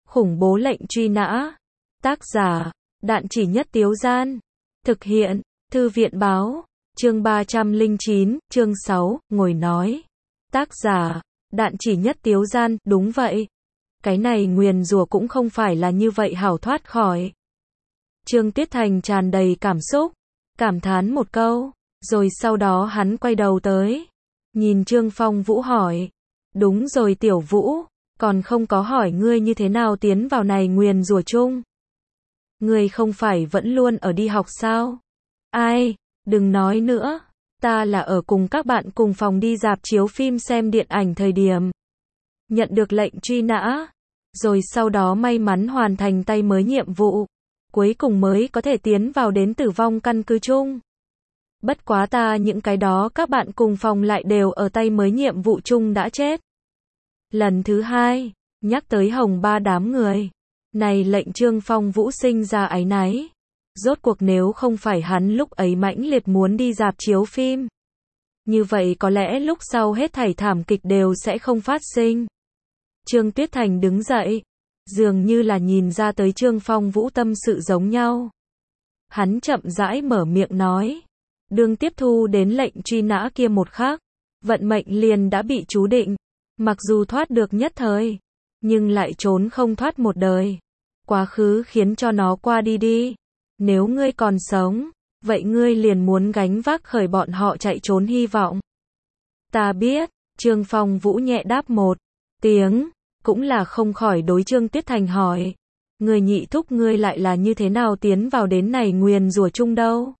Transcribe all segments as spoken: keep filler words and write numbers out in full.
Khủng bố lệnh truy nã. Tác giả, Đạn Chỉ Nhất Tiếu Gian. Thực hiện, Thư viện báo. Chương ba trăm lẻ chín, chương sáu, ngồi nói. Tác giả, Đạn Chỉ Nhất Tiếu Gian. Đúng vậy. Cái này nguyền rủa cũng không phải là như vậy hảo thoát khỏi. Trương Tuyết Thành tràn đầy cảm xúc, cảm thán một câu, rồi sau đó hắn quay đầu tới, nhìn Trương Phong Vũ hỏi. Đúng rồi Tiểu Vũ, còn không có hỏi ngươi như thế nào tiến vào này nguyền rủa chung. Ngươi không phải vẫn luôn ở đi học sao? Ai, đừng nói nữa, ta là ở cùng các bạn cùng phòng đi rạp chiếu phim xem điện ảnh thời điểm. Nhận được lệnh truy nã, rồi sau đó may mắn hoàn thành tay mới nhiệm vụ, cuối cùng mới có thể tiến vào đến tử vong căn cứ chung. Bất quá ta những cái đó các bạn cùng phòng lại đều ở tay mới nhiệm vụ chung đã chết. Lần thứ hai, nhắc tới Hồng Ba đám người, này lệnh Trương Phong Vũ sinh ra áy náy. Rốt cuộc nếu không phải hắn lúc ấy mãnh liệt muốn đi rạp chiếu phim, như vậy có lẽ lúc sau hết thảy thảm kịch đều sẽ không phát sinh. Trương Tuyết Thành đứng dậy, dường như là nhìn ra tới Trương Phong Vũ tâm sự giống nhau. Hắn chậm rãi mở miệng nói, đương tiếp thu đến lệnh truy nã kia một khắc, vận mệnh liền đã bị chú định, mặc dù thoát được nhất thời, nhưng lại trốn không thoát một đời. Quá khứ khiến cho nó qua đi đi, nếu ngươi còn sống, vậy ngươi liền muốn gánh vác khởi bọn họ chạy trốn hy vọng. Ta biết, Trương Phong Vũ nhẹ đáp một tiếng, cũng là không khỏi đối Trương Tuyết Thành hỏi, người nhị thúc ngươi lại là như thế nào tiến vào đến này nguyền rủa chung đâu?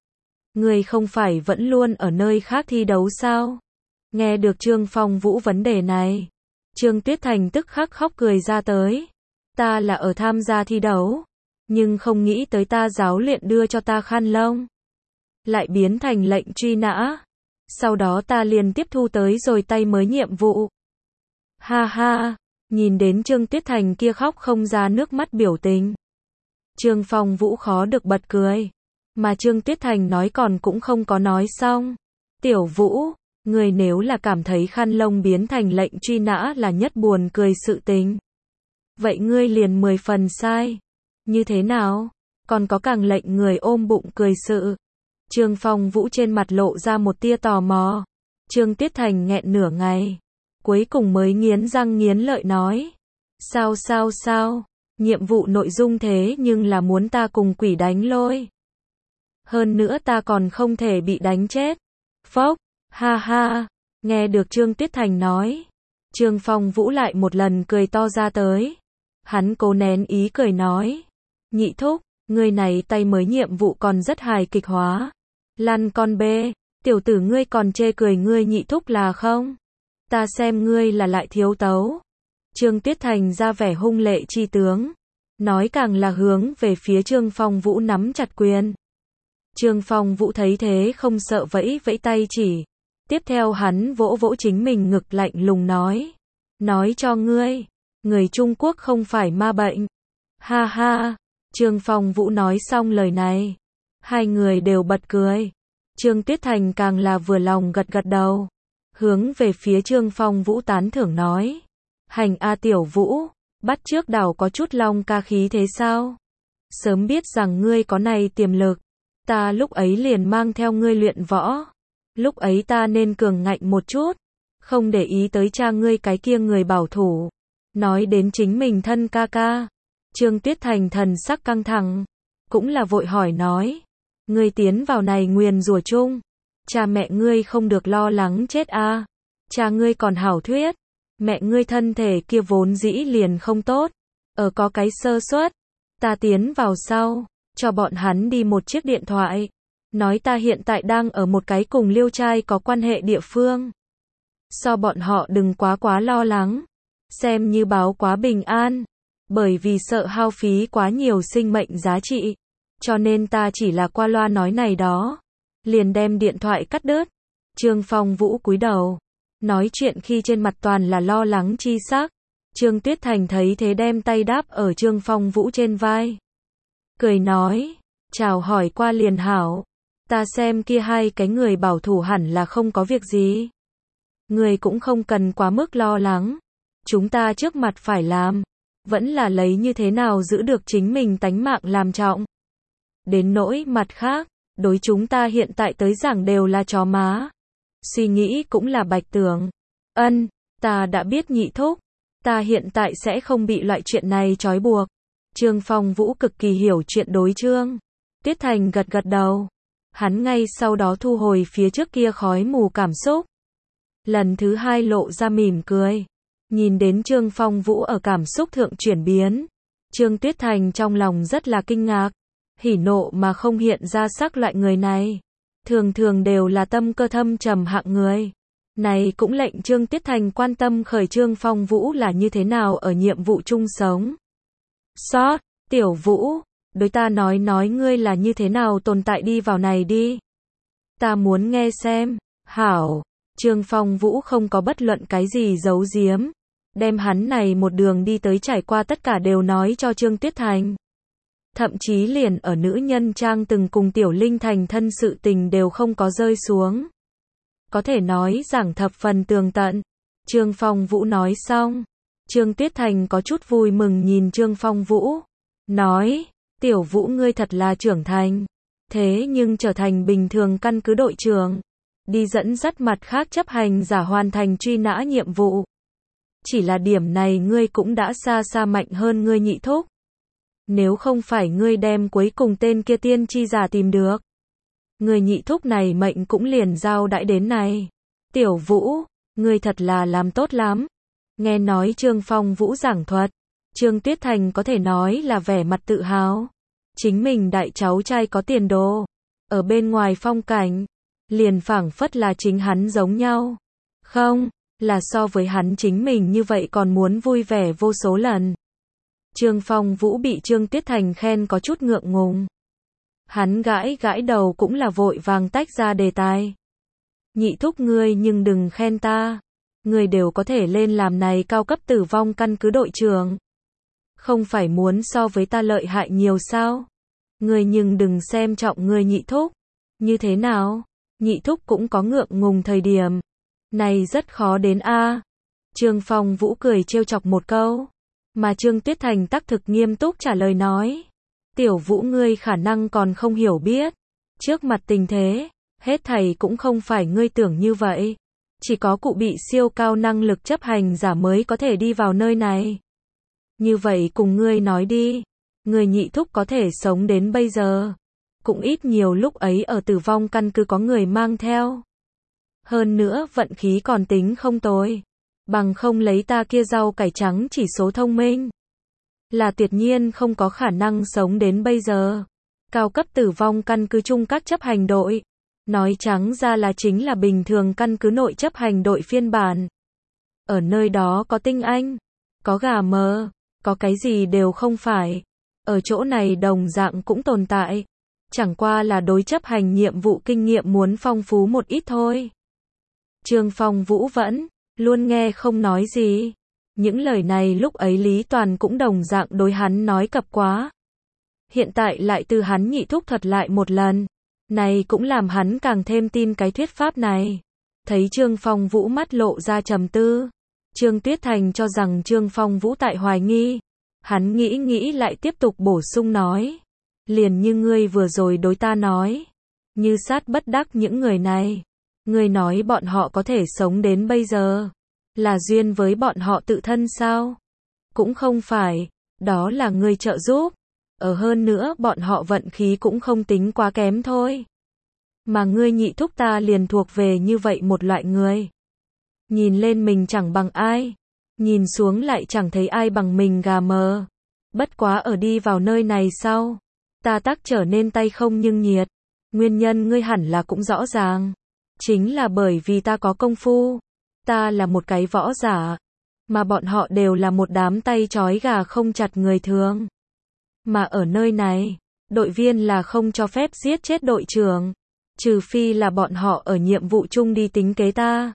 Ngươi không phải vẫn luôn ở nơi khác thi đấu sao? Nghe được Trương Phong Vũ vấn đề này, Trương Tuyết Thành tức khắc khóc cười ra tới. Ta là ở tham gia thi đấu, nhưng không nghĩ tới ta giáo luyện đưa cho ta khăn lông, lại biến thành lệnh truy nã. Sau đó ta liền tiếp thu tới rồi tay mới nhiệm vụ. Ha ha, nhìn đến Trương Tuyết Thành kia khóc không ra nước mắt biểu tình, Trương Phong Vũ khó được bật cười, mà Trương Tuyết Thành nói còn cũng không có nói xong. Tiểu Vũ, người nếu là cảm thấy khăn lông biến thành lệnh truy nã là nhất buồn cười sự tình, vậy ngươi liền mười phần sai. Như thế nào? Còn có càng lệnh người ôm bụng cười sự. Trương Phong Vũ trên mặt lộ ra một tia tò mò. Trương Tuyết Thành nghẹn nửa ngày, cuối cùng mới nghiến răng nghiến lợi nói. Sao sao sao? Nhiệm vụ nội dung thế nhưng là muốn ta cùng quỷ đánh lôi. Hơn nữa ta còn không thể bị đánh chết. Phốc, ha ha. Nghe được Trương Tuyết Thành nói, Trương Phong Vũ lại một lần cười to ra tới. Hắn cố nén ý cười nói, nhị thúc, ngươi này tay mới nhiệm vụ còn rất hài kịch hóa. Lăn con bê, tiểu tử ngươi còn chê cười ngươi nhị thúc là không? Ta xem ngươi là lại thiếu tấu. Trương Tuyết Thành ra vẻ hung lệ chi tướng, nói càng là hướng về phía Trương Phong Vũ nắm chặt quyền. Trương Phong Vũ thấy thế không sợ vẫy vẫy tay chỉ. Tiếp theo hắn vỗ vỗ chính mình ngực lạnh lùng nói, nói cho ngươi, người Trung Quốc không phải ma bệnh. Ha ha, Trương Phong Vũ nói xong lời này, hai người đều bật cười. Trương Tuyết Thành càng là vừa lòng gật gật đầu, hướng về phía Trương Phong Vũ tán thưởng nói, hành a Tiểu Vũ, bắt trước đảo có chút long ca khí thế sao? Sớm biết rằng ngươi có này tiềm lực, ta lúc ấy liền mang theo ngươi luyện võ. Lúc ấy ta nên cường ngạnh một chút, không để ý tới cha ngươi cái kia người bảo thủ. Nói đến chính mình thân ca ca, Trương Tuyết Thành thần sắc căng thẳng, cũng là vội hỏi nói, ngươi tiến vào này nguyền rủa chung, cha mẹ ngươi không được lo lắng chết à? Cha ngươi còn hảo thuyết, mẹ ngươi thân thể kia vốn dĩ liền không tốt, ở có cái sơ suất, ta tiến vào sau, cho bọn hắn đi một chiếc điện thoại, nói ta hiện tại đang ở một cái cùng liêu trai có quan hệ địa phương. So bọn họ đừng quá quá lo lắng, xem như báo quá bình an, bởi vì sợ hao phí quá nhiều sinh mệnh giá trị, cho nên ta chỉ là qua loa nói này đó, liền đem điện thoại cắt đứt. Trương Phong Vũ cúi đầu, nói chuyện khi trên mặt toàn là lo lắng chi sắc. Trương Tuyết Thành thấy thế đem tay đáp ở Trương Phong Vũ trên vai, cười nói, chào hỏi qua liền hảo. Ta xem kia hai cái người bảo thủ hẳn là không có việc gì. Người cũng không cần quá mức lo lắng. Chúng ta trước mặt phải làm, vẫn là lấy như thế nào giữ được chính mình tánh mạng làm trọng. Đến nỗi mặt khác, đối chúng ta hiện tại tới giảng đều là chó má. Suy nghĩ cũng là Bạch Tường. Ân, ta đã biết nhị thúc. Ta hiện tại sẽ không bị loại chuyện này trói buộc. Trương Phong Vũ cực kỳ hiểu chuyện đối Trương Tuyết Thành gật gật đầu. Hắn ngay sau đó thu hồi phía trước kia khói mù cảm xúc. Lần thứ hai lộ ra mỉm cười. Nhìn đến Trương Phong Vũ ở cảm xúc thượng chuyển biến. Trương Tuyết Thành trong lòng rất là kinh ngạc. Hỉ nộ mà không hiện ra sắc loại người này. Thường thường đều là tâm cơ thâm trầm hạng người. Này cũng lệnh Trương Tuyết Thành quan tâm khởi Trương Phong Vũ là như thế nào ở nhiệm vụ chung sống. Sót, Tiểu Vũ, đối ta nói nói ngươi là như thế nào tồn tại đi vào này đi. Ta muốn nghe xem. Hảo, Trương Phong Vũ không có bất luận cái gì giấu giếm. Đem hắn này một đường đi tới trải qua tất cả đều nói cho Trương Tuyết Thành. Thậm chí liền ở nữ nhân trang từng cùng Tiểu Linh thành thân sự tình đều không có rơi xuống. Có thể nói giảng thập phần tường tận. Trương Phong Vũ nói xong. Trương Tuyết Thành có chút vui mừng nhìn Trương Phong Vũ. Nói, Tiểu Vũ ngươi thật là trưởng thành. Thế nhưng trở thành bình thường căn cứ đội trưởng. Đi dẫn dắt mặt khác chấp hành giả hoàn thành truy nã nhiệm vụ. Chỉ là điểm này ngươi cũng đã xa xa mạnh hơn ngươi nhị thúc. Nếu không phải ngươi đem cuối cùng tên kia tiên tri giả tìm được. Người nhị thúc này mệnh cũng liền giao đãi đến này. Tiểu Vũ, ngươi thật là làm tốt lắm. Nghe nói Trương Phong Vũ giảng thuật. Trương Tuyết Thành có thể nói là vẻ mặt tự hào. Chính mình đại cháu trai có tiền đồ. Ở bên ngoài phong cảnh. Liền phảng phất là chính hắn giống nhau. Không, là so với hắn chính mình như vậy còn muốn vui vẻ vô số lần. Trương Phong Vũ bị Trương Tuyết Thành khen có chút ngượng ngùng. Hắn gãi gãi đầu cũng là vội vàng tách ra đề tài. Nhị thúc ngươi nhưng đừng khen ta. Ngươi đều có thể lên làm này cao cấp tử vong căn cứ đội trưởng. Không phải muốn so với ta lợi hại nhiều sao? Ngươi nhưng đừng xem trọng ngươi nhị thúc. Như thế nào? Nhị thúc cũng có ngượng ngùng thời điểm. Này rất khó đến a. Trương Phong Vũ cười trêu chọc một câu. Mà Trương Tuyết Thành tắc thực nghiêm túc trả lời nói. Tiểu Vũ ngươi khả năng còn không hiểu biết. Trước mặt tình thế, hết thầy cũng không phải ngươi tưởng như vậy. Chỉ có cụ bị siêu cao năng lực chấp hành giả mới có thể đi vào nơi này. Như vậy cùng ngươi nói đi. Ngươi nhị thúc có thể sống đến bây giờ. Cũng ít nhiều lúc ấy ở tử vong căn cứ có người mang theo. Hơn nữa vận khí còn tính không tồi. Bằng không lấy ta kia rau cải trắng chỉ số thông minh. Là tuyệt nhiên không có khả năng sống đến bây giờ. Cao cấp tử vong căn cứ chung các chấp hành đội. Nói trắng ra là chính là bình thường căn cứ nội chấp hành đội phiên bản. Ở nơi đó có tinh anh, có gà mờ, có cái gì đều không phải. Ở chỗ này đồng dạng cũng tồn tại. Chẳng qua là đối chấp hành nhiệm vụ kinh nghiệm muốn phong phú một ít thôi. Trương Phong Vũ vẫn luôn nghe không nói gì. Những lời này lúc ấy Lý Toàn cũng đồng dạng đối hắn nói cập quá. Hiện tại lại từ hắn nhị thúc thuật lại một lần. Này cũng làm hắn càng thêm tin cái thuyết pháp này. Thấy Trương Phong Vũ mắt lộ ra trầm tư. Trương Tuyết Thành cho rằng Trương Phong Vũ tại hoài nghi. Hắn nghĩ nghĩ lại tiếp tục bổ sung nói. Liền như ngươi vừa rồi đối ta nói. Như sát bất đắc những người này. Ngươi nói bọn họ có thể sống đến bây giờ. Là duyên với bọn họ tự thân sao? Cũng không phải. Đó là ngươi trợ giúp. Ở hơn nữa bọn họ vận khí cũng không tính quá kém thôi. Mà ngươi nhị thúc ta liền thuộc về như vậy một loại người. Nhìn lên mình chẳng bằng ai. Nhìn xuống lại chẳng thấy ai bằng mình gà mờ. Bất quá ở đi vào nơi này sau. Ta tác trở nên tay không nhưng nhiệt. Nguyên nhân ngươi hẳn là cũng rõ ràng. Chính là bởi vì ta có công phu. Ta là một cái võ giả. Mà bọn họ đều là một đám tay trói gà không chặt người thường. Mà ở nơi này, đội viên là không cho phép giết chết đội trưởng. Trừ phi là bọn họ ở nhiệm vụ chung đi tính kế ta.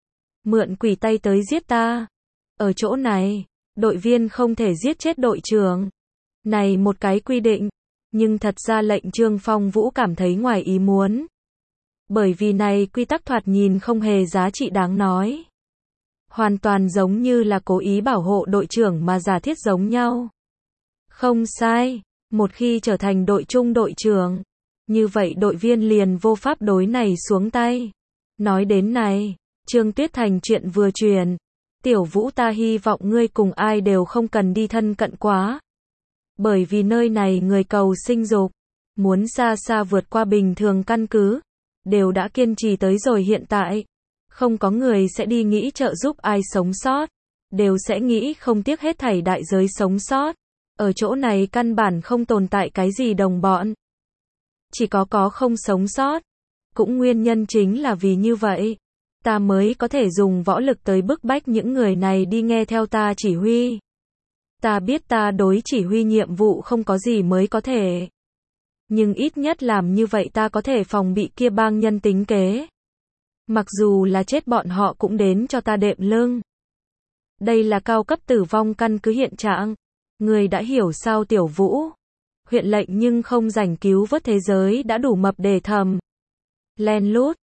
Mượn quỷ tay tới giết ta. Ở chỗ này, đội viên không thể giết chết đội trưởng. Này một cái quy định. Nhưng thật ra lệnh Trương Phong Vũ cảm thấy ngoài ý muốn. Bởi vì này quy tắc thoạt nhìn không hề giá trị đáng nói. Hoàn toàn giống như là cố ý bảo hộ đội trưởng mà giả thiết giống nhau. Không sai, một khi trở thành đội trung đội trưởng, như vậy đội viên liền vô pháp đối này xuống tay. Nói đến này, Trương Tuyết Thành chuyện vừa truyền. Tiểu Vũ, ta hy vọng ngươi cùng ai đều không cần đi thân cận quá. Bởi vì nơi này người cầu sinh dục, muốn xa xa vượt qua bình thường căn cứ, đều đã kiên trì tới rồi hiện tại. Không có người sẽ đi nghĩ trợ giúp ai sống sót, đều sẽ nghĩ không tiếc hết thảy đại giới sống sót. Ở chỗ này căn bản không tồn tại cái gì đồng bọn. Chỉ có có không sống sót. Cũng nguyên nhân chính là vì như vậy, ta mới có thể dùng võ lực tới bức bách những người này đi nghe theo ta chỉ huy. Ta biết ta đối chỉ huy nhiệm vụ không có gì mới có thể. Nhưng ít nhất làm như vậy ta có thể phòng bị kia bang nhân tính kế. Mặc dù là chết bọn họ cũng đến cho ta đệm lưng. Đây là cao cấp tử vong căn cứ hiện trạng. Người đã hiểu sao Tiểu Vũ? Huyện lệnh nhưng không rảnh cứu vớt thế giới đã đủ mập để thầm. Len lút,